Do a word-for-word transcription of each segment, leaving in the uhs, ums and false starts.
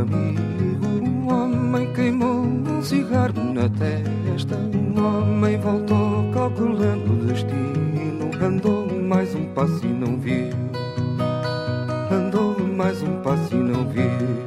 amigo. Um homem queimou um cigarro na testa. Um homem voltou calculando o destino. Andou mais um passo e não viu. Andou mais um passo e não viu.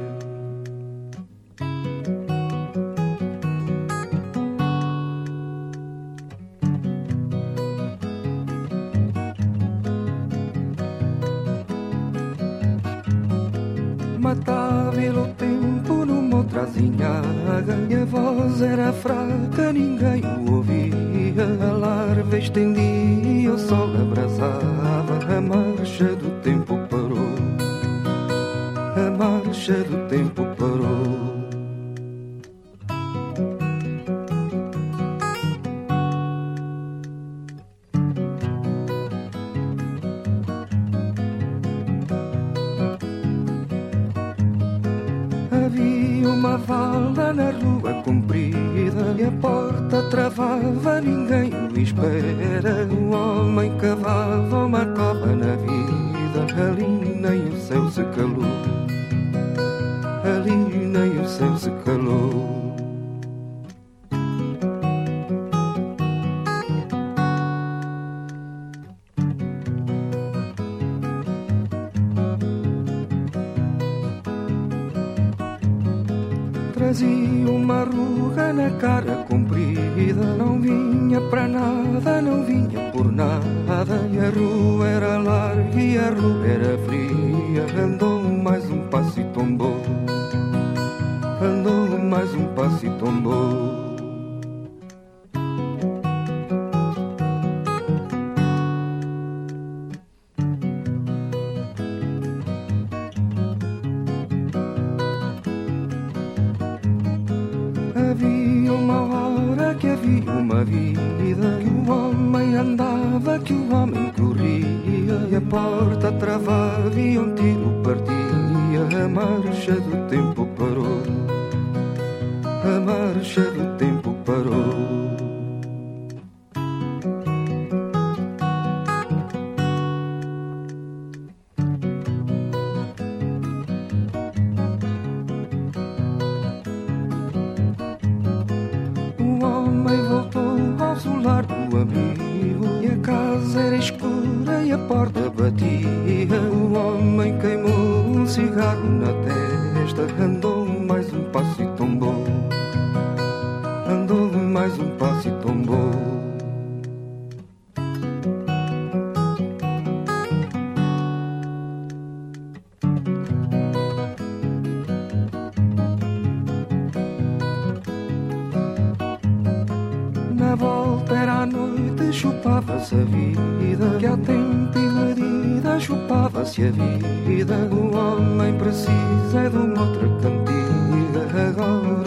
Matava-lhe o tempo numa outra azinhaga e a voz era fraca, ninguém o ouvia. A larva estendia, o sol abrasava. A marcha do tempo parou. A marcha do tempo parou. Havia uma vala na rua comprida e a porta travava, ninguém o espera. O homem cavava uma cova na vida, ali nem o céu se calou. Ali nem o céu se calou. Trazia uma ruga na cara comprida, não vinha para nada, não vinha por nada. E a rua era larga e a rua era fria. Andou mais um passo e tombou. Andou mais um passo e tombou. Havia uma hora que havia uma vida, que o homem andava, que o homem corria, e a porta travava e um tiro partia. A marcha do tempo parou. A marcha do tempo parou. Solar do amigo e a casa era escura e a porta batia. O homem queimou um cigarro na testa. Andou mais um passo e tombou. Andou mais um passo e tombou. Na volta era a noite, chupava-se a vida, que há tempo e medida chupava-se a vida. O homem precisa é de uma outra cantiga, agora